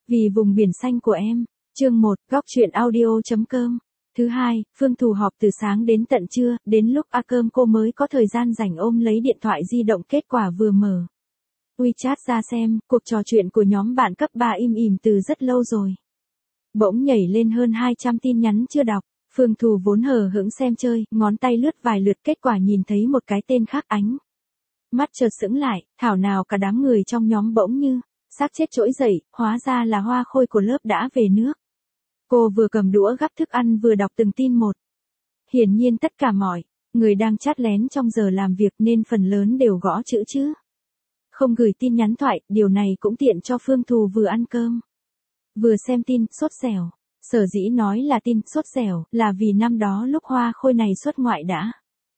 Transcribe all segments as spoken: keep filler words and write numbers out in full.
Vì vùng biển xanh của em. Chương một, góc truyện audio.com. Thứ hai, Phương Thù họp từ sáng đến tận trưa, đến lúc A cơm cô mới có thời gian rảnh ôm lấy điện thoại di động, kết quả vừa mở WeChat ra xem, cuộc trò chuyện của nhóm bạn cấp ba im ỉm từ rất lâu rồi. Bỗng nhảy lên hơn hai trăm tin nhắn chưa đọc, Phương Thù vốn hờ hững xem chơi, ngón tay lướt vài lượt, kết quả nhìn thấy một cái tên khác, ánh mắt chợt sững lại, thảo nào cả đám người trong nhóm bỗng như xác chết trỗi dậy, hóa ra là Hoa Khôi của lớp đã về nước. Cô vừa cầm đũa gắp thức ăn vừa đọc từng tin một. Hiển nhiên tất cả mọi người đang chat lén trong giờ làm việc nên phần lớn đều gõ chữ chứ không gửi tin nhắn thoại, điều này cũng tiện cho Phương Thù vừa ăn cơm vừa xem tin. Sốt dẻo. Sở dĩ nói là tin sốt dẻo là vì năm đó lúc Hoa Khôi này xuất ngoại đã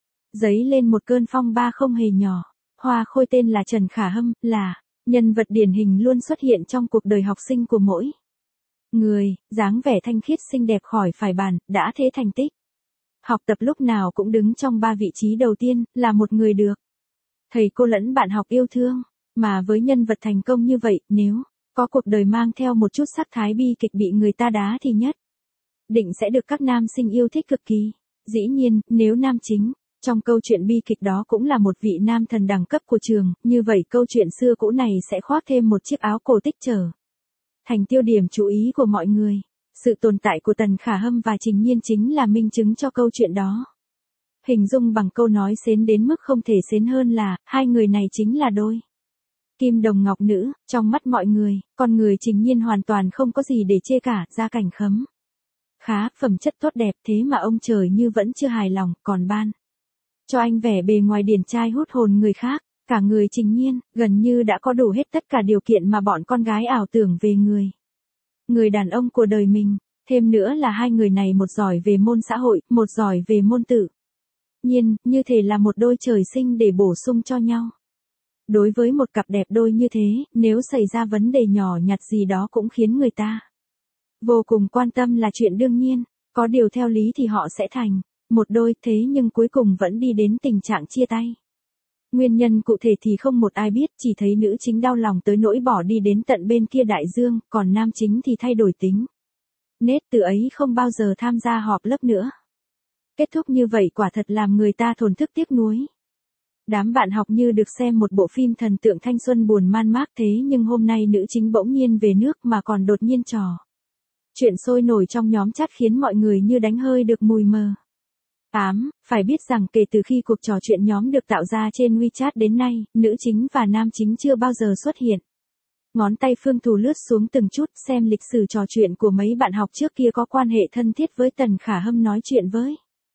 dấy lên một cơn phong ba không hề nhỏ. Hoa Khôi tên là Trần Khả Hâm, là nhân vật điển hình luôn xuất hiện trong cuộc đời học sinh của mỗi người, dáng vẻ thanh khiết xinh đẹp khỏi phải bàn, đã thế thành tích học tập lúc nào cũng đứng trong ba vị trí đầu tiên, là một người được thầy cô lẫn bạn học yêu thương. Mà với nhân vật thành công như vậy, nếu có cuộc đời mang theo một chút sắc thái bi kịch bị người ta đá thì nhất định sẽ được các nam sinh yêu thích cực kỳ. Dĩ nhiên, nếu nam chính trong câu chuyện bi kịch đó cũng là một vị nam thần đẳng cấp của trường, như vậy câu chuyện xưa cũ này sẽ khoác thêm một chiếc áo cổ tích trở thành tiêu điểm chú ý của mọi người. Sự tồn tại của Tần Khả Hâm và Trình Nhiên chính là minh chứng cho câu chuyện đó. Hình dung bằng câu nói xến đến mức không thể xến hơn là, hai người này chính là đôi kim đồng ngọc nữ. Trong mắt mọi người, con người Trình Nhiên hoàn toàn không có gì để chê cả, gia cảnh khấm khá, phẩm chất tốt đẹp, thế mà ông trời như vẫn chưa hài lòng, còn ban cho anh vẻ bề ngoài điển trai hút hồn người khác. Cả người Trình Nhiên, gần như đã có đủ hết tất cả điều kiện mà bọn con gái ảo tưởng về người người đàn ông của đời mình. Thêm nữa là hai người này một giỏi về môn xã hội, một giỏi về môn tự nhiên, như thể là một đôi trời sinh để bổ sung cho nhau. Đối với một cặp đẹp đôi như thế, nếu xảy ra vấn đề nhỏ nhặt gì đó cũng khiến người ta vô cùng quan tâm là chuyện đương nhiên. Có điều theo lý thì họ sẽ thành một đôi, thế nhưng cuối cùng vẫn đi đến tình trạng chia tay. Nguyên nhân cụ thể thì không một ai biết, chỉ thấy nữ chính đau lòng tới nỗi bỏ đi đến tận bên kia đại dương, còn nam chính thì thay đổi tính nết, từ ấy không bao giờ tham gia họp lớp nữa. Kết thúc như vậy quả thật làm người ta thổn thức tiếc nuối. Đám bạn học như được xem một bộ phim thần tượng thanh xuân buồn man mác, thế nhưng hôm nay nữ chính bỗng nhiên về nước mà còn đột nhiên trò chuyện sôi nổi trong nhóm chat khiến mọi người như đánh hơi được mùi mờ ám. Phải biết rằng kể từ khi cuộc trò chuyện nhóm được tạo ra trên WeChat đến nay, nữ chính và nam chính chưa bao giờ xuất hiện. Ngón tay Phương Thù lướt xuống từng chút, xem lịch sử trò chuyện của mấy bạn học trước kia có quan hệ thân thiết với Tần Khả Hâm, nói chuyện với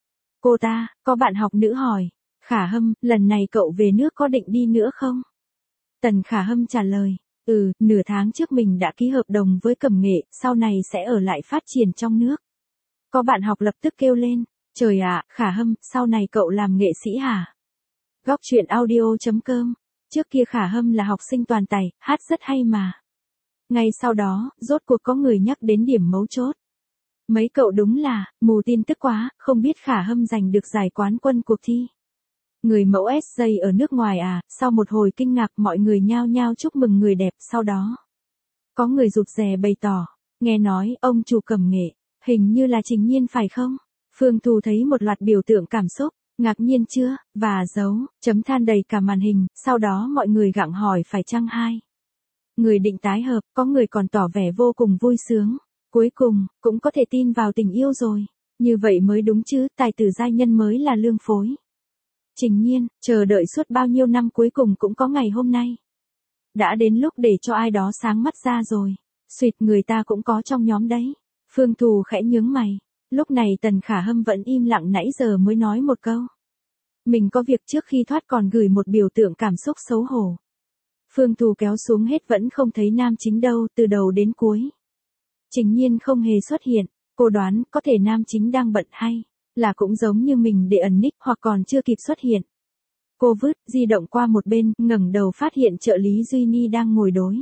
cô ta. Có bạn học nữ hỏi, Khả Hâm, lần này cậu về nước có định đi nữa không? Tần Khả Hâm trả lời, ừ, nửa tháng trước mình đã ký hợp đồng với Cẩm Nghệ, sau này sẽ ở lại phát triển trong nước. Có bạn học lập tức kêu lên, trời ạ, Khả Hâm, sau này cậu làm nghệ sĩ hả? Góc truyện audio.com. Trước kia Khả Hâm là học sinh toàn tài, hát rất hay mà. Ngay sau đó, rốt cuộc có người nhắc đến điểm mấu chốt. Mấy cậu đúng là mù tin tức quá, không biết Khả Hâm giành được giải quán quân cuộc thi người mẫu ét gi ở nước ngoài à? Sau một hồi kinh ngạc, mọi người nhao nhao chúc mừng người đẹp. Sau đó có người rụt rè bày tỏ, nghe nói ông chủ Cẩm Nghệ hình như là Trình Nhiên phải không? Phương Thù thấy một loạt biểu tượng cảm xúc, ngạc nhiên chưa, và dấu chấm than đầy cả màn hình. Sau đó mọi người gặng hỏi phải chăng hai người định tái hợp, có người còn tỏ vẻ vô cùng vui sướng. Cuối cùng, cũng có thể tin vào tình yêu rồi. Như vậy mới đúng chứ, tài tử giai nhân mới là lương phối. Trình Nhiên, chờ đợi suốt bao nhiêu năm cuối cùng cũng có ngày hôm nay. Đã đến lúc để cho ai đó sáng mắt ra rồi. Xuyệt, người ta cũng có trong nhóm đấy. Phương Thù khẽ nhướng mày. Lúc này Tần Khả Hâm vẫn im lặng nãy giờ mới nói một câu. Mình có việc trước khi thoát còn gửi một biểu tượng cảm xúc xấu hổ. Phương Thù kéo xuống hết vẫn không thấy nam chính đâu, từ đầu đến cuối. Trình Nhiên không hề xuất hiện, cô đoán có thể nam chính đang bận hay là cũng giống như mình để ẩn nick hoặc còn chưa kịp xuất hiện. Cô vứt di động qua một bên, ngẩng đầu phát hiện trợ lý Duy Ni đang ngồi đối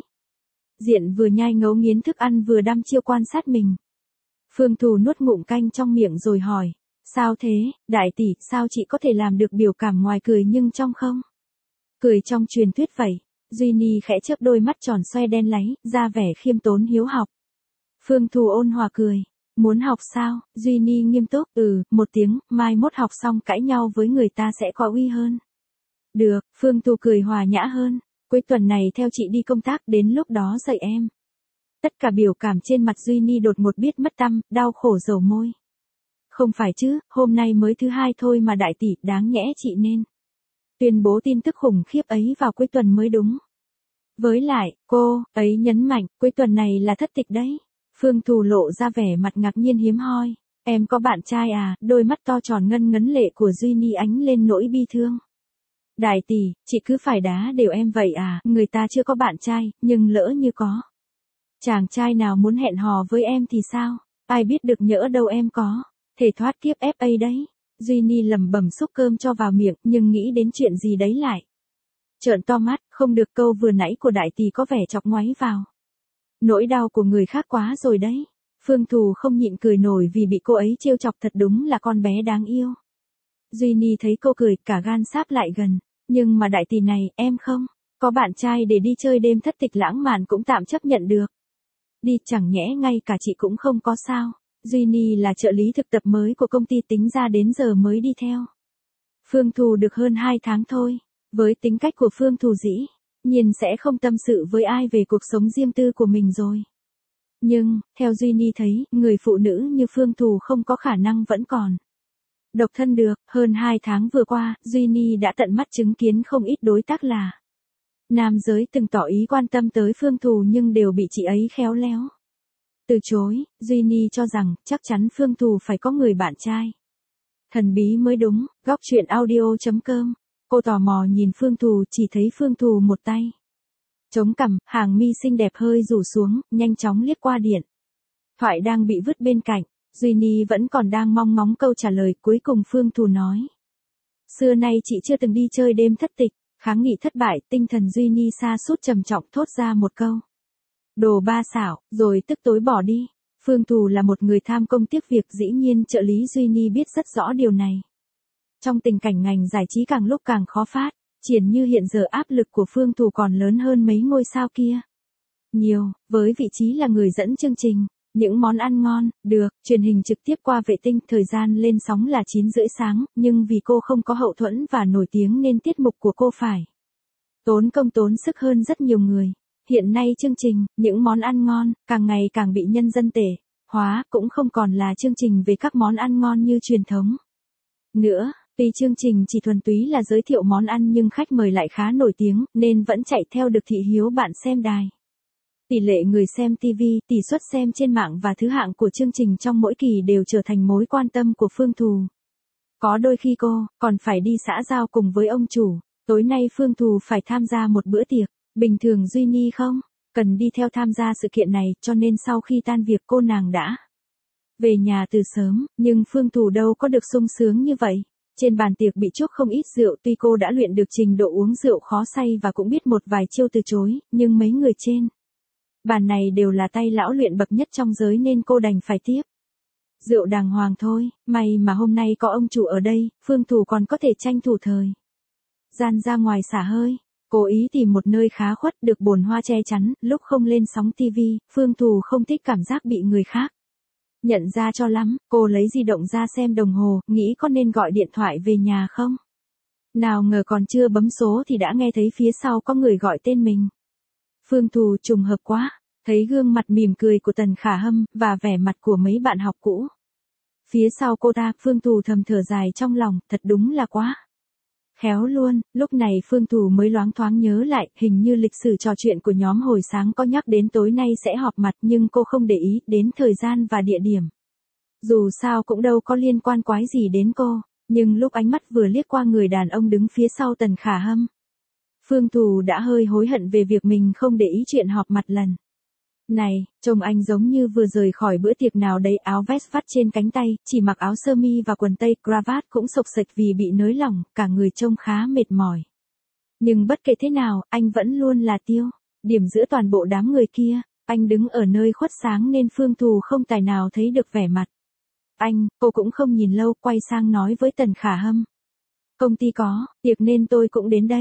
diện vừa nhai ngấu nghiến thức ăn vừa đăm chiêu quan sát mình. Phương Thù nuốt ngụm canh trong miệng rồi hỏi, sao thế, đại tỷ, sao chị có thể làm được biểu cảm ngoài cười nhưng trong không? Cười trong truyền thuyết vậy. Duy Ni khẽ chớp đôi mắt tròn xoe đen láy, ra vẻ khiêm tốn hiếu học. Phương Thù ôn hòa cười. Muốn học sao? Duy Ni nghiêm túc. Ừ, một tiếng, mai mốt học xong cãi nhau với người ta sẽ có uy hơn. Được, Phương Thù cười hòa nhã hơn. Cuối tuần này theo chị đi công tác, đến lúc đó dạy em. Tất cả biểu cảm trên mặt Duy Ni đột ngột biết mất tăm, đau khổ dầu môi. Không phải chứ, hôm nay mới thứ hai thôi mà đại tỷ, đáng nhẽ chị nên tuyên bố tin tức khủng khiếp ấy vào cuối tuần mới đúng. Với lại, cô ấy nhấn mạnh, cuối tuần này là thất tịch đấy. Phương Thù lộ ra vẻ mặt ngạc nhiên hiếm hoi. Em có bạn trai à? Đôi mắt to tròn ngân ngấn lệ của Duy Ni ánh lên nỗi bi thương. Đại tỷ, chị cứ phải đá đều em vậy à? Người ta chưa có bạn trai, nhưng lỡ như có chàng trai nào muốn hẹn hò với em thì sao? Ai biết được nhỡ đâu em có thể thoát kiếp ép a đấy. Duy Ni lẩm bẩm xúc cơm cho vào miệng, nhưng nghĩ đến chuyện gì đấy lại trợn to mắt, không được, câu vừa nãy của đại tỷ có vẻ chọc ngoáy vào nỗi đau của người khác quá rồi đấy. Phương Thù không nhịn cười nổi vì bị cô ấy trêu chọc, thật đúng là con bé đáng yêu. Duy Ni thấy cô cười, cả gan sáp lại gần. Nhưng mà đại tỷ này, em không có bạn trai để đi chơi đêm thất tịch lãng mạn cũng tạm chấp nhận được. Đi, chẳng nhẽ ngay cả chị cũng không có sao? Duy Ni là trợ lý thực tập mới của công ty, tính ra đến giờ mới đi theo Phương Thù được hơn hai tháng thôi. Với tính cách của Phương Thù dĩ nhiên sẽ không tâm sự với ai về cuộc sống riêng tư của mình rồi. Nhưng, theo Duy Ni thấy, người phụ nữ như Phương Thù không có khả năng vẫn còn độc thân được. Hơn hai tháng vừa qua, Duy Ni đã tận mắt chứng kiến không ít đối tác là nam giới từng tỏ ý quan tâm tới Phương Thù nhưng đều bị chị ấy khéo léo từ chối. Duy Ni cho rằng, chắc chắn Phương Thù phải có người bạn trai thần bí mới đúng. Góc truyện audio chấm com. Cô tò mò nhìn Phương Thù, chỉ thấy Phương Thù một tay chống cằm, hàng mi xinh đẹp hơi rủ xuống, nhanh chóng liếc qua điện thoại đang bị vứt bên cạnh. Duy Ni vẫn còn đang mong ngóng câu trả lời, cuối cùng Phương Thù nói. Xưa nay chị chưa từng đi chơi đêm thất tịch. Kháng nghị thất bại, tinh thần Duy Ni sa sút trầm trọng thốt ra một câu. Đồ ba xảo, rồi tức tối bỏ đi. Phương Thù là một người tham công tiếc việc, dĩ nhiên trợ lý Duy Ni biết rất rõ điều này. Trong tình cảnh ngành giải trí càng lúc càng khó phát triển như hiện giờ, áp lực của Phương Thù còn lớn hơn mấy ngôi sao kia nhiều. Với vị trí là người dẫn chương trình những món ăn ngon được truyền hình trực tiếp qua vệ tinh, thời gian lên sóng là chín rưỡi sáng, nhưng vì cô không có hậu thuẫn và nổi tiếng nên tiết mục của cô phải tốn công tốn sức hơn rất nhiều người. Hiện nay chương trình những món ăn ngon càng ngày càng bị nhân dân tệ hóa, cũng không còn là chương trình về các món ăn ngon như truyền thống nữa. Tuy chương trình chỉ thuần túy là giới thiệu món ăn nhưng khách mời lại khá nổi tiếng, nên vẫn chạy theo được thị hiếu bạn xem đài. Tỷ lệ người xem ti vi, tỷ suất xem trên mạng và thứ hạng của chương trình trong mỗi kỳ đều trở thành mối quan tâm của Phương Thù. Có đôi khi cô còn phải đi xã giao cùng với ông chủ. Tối nay Phương Thù phải tham gia một bữa tiệc. Bình thường Duy Ni không cần đi theo tham gia sự kiện này, cho nên sau khi tan việc cô nàng đã về nhà từ sớm. Nhưng Phương Thù đâu có được sung sướng như vậy. Trên bàn tiệc bị chuốc không ít rượu, tuy cô đã luyện được trình độ uống rượu khó say và cũng biết một vài chiêu từ chối, nhưng mấy người trên bàn này đều là tay lão luyện bậc nhất trong giới nên cô đành phải tiếp rượu đàng hoàng thôi. May mà hôm nay có ông chủ ở đây, Phương Thù còn có thể tranh thủ thời gian ra ngoài xả hơi. Cố ý tìm một nơi khá khuất, được bồn hoa che chắn. Lúc không lên sóng ti vi, Phương Thù không thích cảm giác bị người khác nhận ra cho lắm. Cô lấy di động ra xem đồng hồ, nghĩ có nên gọi điện thoại về nhà không. Nào ngờ còn chưa bấm số thì đã nghe thấy phía sau có người gọi tên mình. Phương Thù trùng hợp quá, thấy gương mặt mỉm cười của Tần Khả Hâm và vẻ mặt của mấy bạn học cũ phía sau cô ta. Phương Thù thầm thở dài trong lòng, thật đúng là quá khéo luôn. Lúc này Phương Thù mới loáng thoáng nhớ lại, hình như lịch sử trò chuyện của nhóm hồi sáng có nhắc đến tối nay sẽ họp mặt, nhưng cô không để ý đến thời gian và địa điểm. Dù sao cũng đâu có liên quan quái gì đến cô, nhưng lúc ánh mắt vừa liếc qua người đàn ông đứng phía sau Tần Khả Hâm, Phương Thù đã hơi hối hận về việc mình không để ý chuyện họp mặt lần này. Trông anh giống như vừa rời khỏi bữa tiệc nào đấy, áo vest vắt trên cánh tay, chỉ mặc áo sơ mi và quần tây, cravat cũng xộc xệch vì bị nới lỏng, cả người trông khá mệt mỏi. Nhưng bất kể thế nào, anh vẫn luôn là tiêu điểm giữa toàn bộ đám người kia. Anh đứng ở nơi khuất sáng nên Phương Thù không tài nào thấy được vẻ mặt anh. Cô cũng không nhìn lâu, quay sang nói với Tần Khả Hâm. Công ty có tiệc nên tôi cũng đến đây.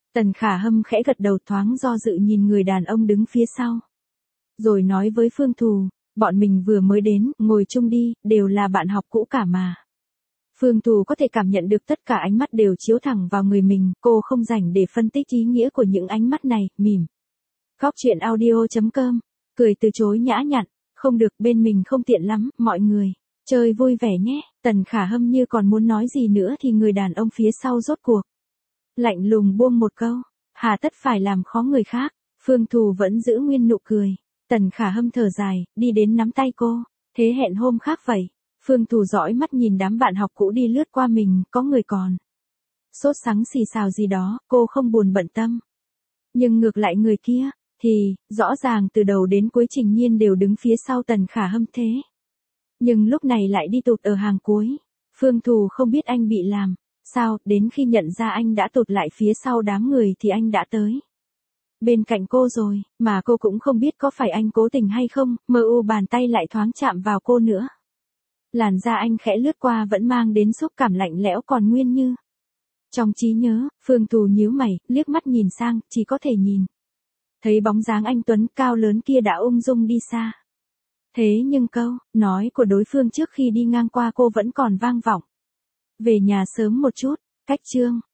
Tần Khả Hâm khẽ gật đầu thoáng do dự nhìn người đàn ông đứng phía sau. Rồi nói với Phương Thù, bọn mình vừa mới đến, ngồi chung đi, đều là bạn học cũ cả mà. Phương Thù có thể cảm nhận được tất cả ánh mắt đều chiếu thẳng vào người mình, cô không rảnh để phân tích ý nghĩa của những ánh mắt này, mỉm. Góc chuyện audio chấm com, cười từ chối nhã nhặn, không được bên mình không tiện lắm, mọi người. Chơi vui vẻ nhé, Tần Khả Hâm như còn muốn nói gì nữa thì người đàn ông phía sau rốt cuộc. Lạnh lùng buông một câu, hà tất phải làm khó người khác, Phương Thù vẫn giữ nguyên nụ cười. Tần Khả Hâm thở dài, đi đến nắm tay cô, thế hẹn hôm khác vậy. Phương Thù dõi mắt nhìn đám bạn học cũ đi lướt qua mình, có người còn sốt sắng xì xào gì đó, cô không buồn bận tâm. Nhưng ngược lại người kia, thì, rõ ràng từ đầu đến cuối Trình Nhiên đều đứng phía sau Tần Khả Hâm thế. Nhưng lúc này lại đi tụt ở hàng cuối. Phương Thù không biết anh bị làm sao, đến khi nhận ra anh đã tụt lại phía sau đám người thì anh đã tới bên cạnh cô rồi, mà cô cũng không biết có phải anh cố tình hay không, mơ u bàn tay lại thoáng chạm vào cô nữa. Làn da anh khẽ lướt qua vẫn mang đến xúc cảm lạnh lẽo còn nguyên như. Trong trí nhớ, Phương Thù nhíu mày, liếc mắt nhìn sang, chỉ có thể nhìn thấy bóng dáng anh tuấn cao lớn kia đã ung dung đi xa. Thế nhưng câu nói của đối phương trước khi đi ngang qua cô vẫn còn vang vọng. Về nhà sớm một chút, cách chương.